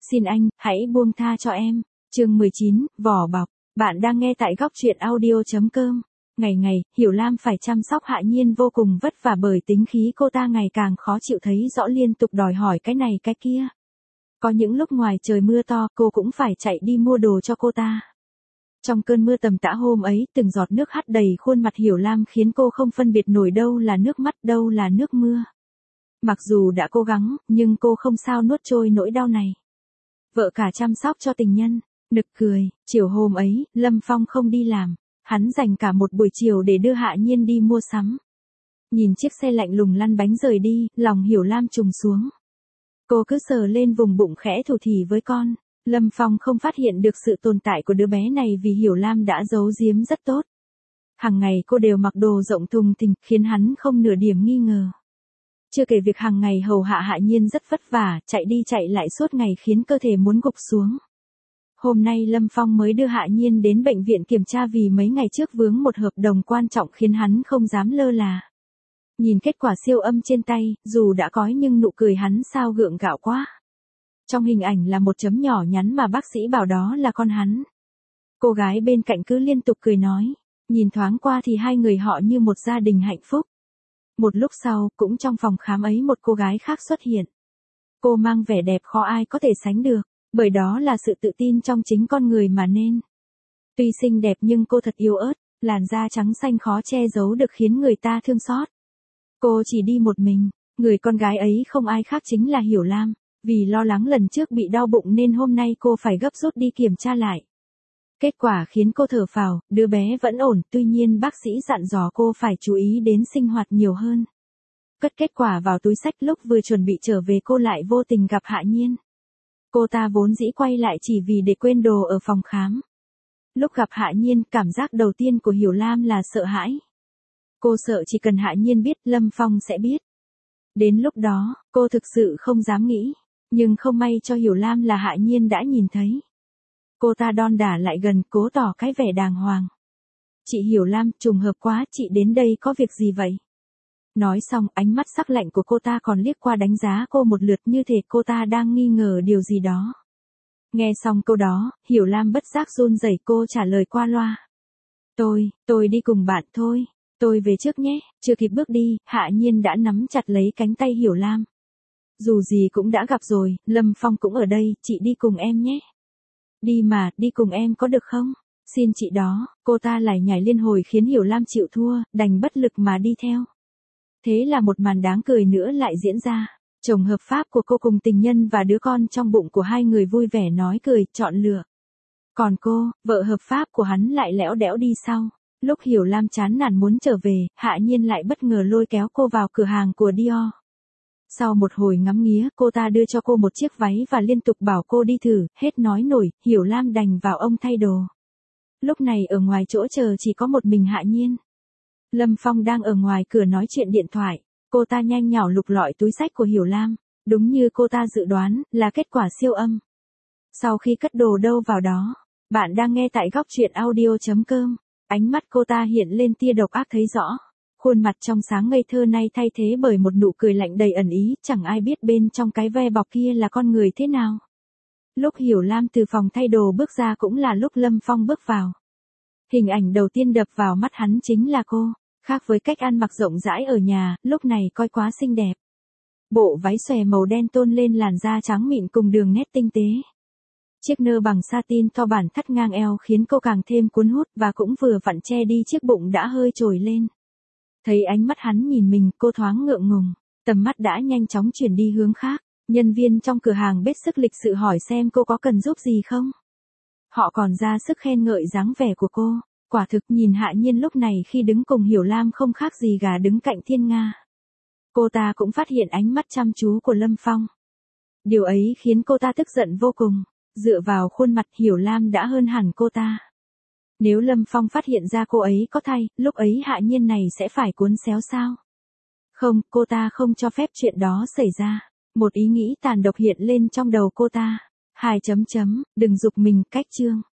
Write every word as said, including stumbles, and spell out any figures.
Xin anh, hãy buông tha cho em. Chương mười chín, vỏ bọc. Bạn đang nghe tại góc truyện audio chấm com. Ngày ngày, Hiểu Lam phải chăm sóc Hạ Nhiên vô cùng vất vả bởi tính khí cô ta ngày càng khó chịu thấy rõ liên tục đòi hỏi cái này cái kia. Có những lúc ngoài trời mưa to, cô cũng phải chạy đi mua đồ cho cô ta. Trong cơn mưa tầm tã hôm ấy, từng giọt nước hắt đầy khuôn mặt Hiểu Lam khiến cô không phân biệt nổi đâu là nước mắt, đâu là nước mưa. Mặc dù đã cố gắng, nhưng cô không sao nuốt trôi nỗi đau này. Vợ cả chăm sóc cho tình nhân, nực cười, chiều hôm ấy, Lâm Phong không đi làm. Hắn dành cả một buổi chiều để đưa Hạ Nhiên đi mua sắm. Nhìn chiếc xe lạnh lùng lăn bánh rời đi, lòng Hiểu Lam trùng xuống. Cô cứ sờ lên vùng bụng khẽ thủ thỉ với con. Lâm Phong không phát hiện được sự tồn tại của đứa bé này vì Hiểu Lam đã giấu giếm rất tốt. Hàng ngày cô đều mặc đồ rộng thùng thình, khiến hắn không nửa điểm nghi ngờ. Chưa kể việc hàng ngày hầu hạ Hạ Nhiên rất vất vả, chạy đi chạy lại suốt ngày khiến cơ thể muốn gục xuống. Hôm nay Lâm Phong mới đưa Hạ Nhiên đến bệnh viện kiểm tra vì mấy ngày trước vướng một hợp đồng quan trọng khiến hắn không dám lơ là. Nhìn kết quả siêu âm trên tay, dù đã cói nhưng nụ cười hắn sao gượng gạo quá. Trong hình ảnh là một chấm nhỏ nhắn mà bác sĩ bảo đó là con hắn. Cô gái bên cạnh cứ liên tục cười nói, nhìn thoáng qua thì hai người họ như một gia đình hạnh phúc. Một lúc sau, cũng trong phòng khám ấy một cô gái khác xuất hiện. Cô mang vẻ đẹp khó ai có thể sánh được, bởi đó là sự tự tin trong chính con người mà nên. Tuy xinh đẹp nhưng cô thật yếu ớt, làn da trắng xanh khó che giấu được khiến người ta thương xót. Cô chỉ đi một mình, người con gái ấy không ai khác chính là Hiểu Lam. Vì lo lắng lần trước bị đau bụng nên hôm nay cô phải gấp rút đi kiểm tra lại. Kết quả khiến cô thở phào, đứa bé vẫn ổn, tuy nhiên bác sĩ dặn dò cô phải chú ý đến sinh hoạt nhiều hơn. Cất kết quả vào túi xách lúc vừa chuẩn bị trở về cô lại vô tình gặp Hạ Nhiên. Cô ta vốn dĩ quay lại chỉ vì để quên đồ ở phòng khám. Lúc gặp Hạ Nhiên, cảm giác đầu tiên của Hiểu Lam là sợ hãi. Cô sợ chỉ cần Hạ Nhiên biết, Lâm Phong sẽ biết. Đến lúc đó, cô thực sự không dám nghĩ. Nhưng không may cho Hiểu Lam là Hạ Nhiên đã nhìn thấy. Cô ta đon đả lại gần, cố tỏ cái vẻ đàng hoàng. Chị Hiểu Lam, trùng hợp quá, chị đến đây có việc gì vậy? Nói xong, ánh mắt sắc lạnh của cô ta còn liếc qua đánh giá cô một lượt như thể cô ta đang nghi ngờ điều gì đó. Nghe xong câu đó, Hiểu Lam bất giác run rẩy, cô trả lời qua loa. Tôi, tôi đi cùng bạn thôi, tôi về trước nhé. Chưa kịp bước đi, Hạ Nhiên đã nắm chặt lấy cánh tay Hiểu Lam. Dù gì cũng đã gặp rồi, Lâm Phong cũng ở đây, chị đi cùng em nhé. Đi mà, đi cùng em có được không? Xin chị đó, cô ta lải nhải liên hồi khiến Hiểu Lam chịu thua, đành bất lực mà đi theo. Thế là một màn đáng cười nữa lại diễn ra. Chồng hợp pháp của cô cùng tình nhân và đứa con trong bụng của hai người vui vẻ nói cười, chọn lựa. Còn cô, vợ hợp pháp của hắn lại lẽo đẽo đi sau. Lúc Hiểu Lam chán nản muốn trở về, Hạ Nhiên lại bất ngờ lôi kéo cô vào cửa hàng của Dior. Sau một hồi ngắm nghía, cô ta đưa cho cô một chiếc váy và liên tục bảo cô đi thử, hết nói nổi, Hiểu Lam đành vào ông thay đồ. Lúc này ở ngoài chỗ chờ chỉ có một mình Hạ Nhiên. Lâm Phong đang ở ngoài cửa nói chuyện điện thoại, cô ta nhanh nhảu lục lọi túi xách của Hiểu Lam, đúng như cô ta dự đoán, là kết quả siêu âm. Sau khi cất đồ đâu vào đó, bạn đang nghe tại góc truyện audio chấm com, ánh mắt cô ta hiện lên tia độc ác thấy rõ. Khuôn mặt trong sáng ngây thơ nay thay thế bởi một nụ cười lạnh đầy ẩn ý, chẳng ai biết bên trong cái ve bọc kia là con người thế nào. Lúc Hiểu Lam từ phòng thay đồ bước ra cũng là lúc Lâm Phong bước vào. Hình ảnh đầu tiên đập vào mắt hắn chính là cô, khác với cách ăn mặc rộng rãi ở nhà, lúc này coi quá xinh đẹp. Bộ váy xòe màu đen tôn lên làn da trắng mịn cùng đường nét tinh tế. Chiếc nơ bằng satin to bản thắt ngang eo khiến cô càng thêm cuốn hút và cũng vừa vặn che đi chiếc bụng đã hơi trồi lên. Thấy ánh mắt hắn nhìn mình, cô thoáng ngượng ngùng, tầm mắt đã nhanh chóng chuyển đi hướng khác. Nhân viên trong cửa hàng bết sức lịch sự hỏi xem cô có cần giúp gì không. Họ còn ra sức khen ngợi dáng vẻ của cô. Quả thực nhìn Hạ Nhiên lúc này khi đứng cùng Hiểu Lam không khác gì gà đứng cạnh thiên nga. Cô ta cũng phát hiện ánh mắt chăm chú của Lâm Phong. Điều ấy khiến cô ta tức giận vô cùng. Dựa vào khuôn mặt Hiểu Lam đã hơn hẳn cô ta. Nếu Lâm Phong phát hiện ra cô ấy có thai, lúc ấy Hạ Nhiên này sẽ phải cuốn xéo sao? Không, cô ta không cho phép chuyện đó xảy ra. Một ý nghĩ tàn độc hiện lên trong đầu cô ta. Hai chấm chấm, đừng giục mình, cách chương.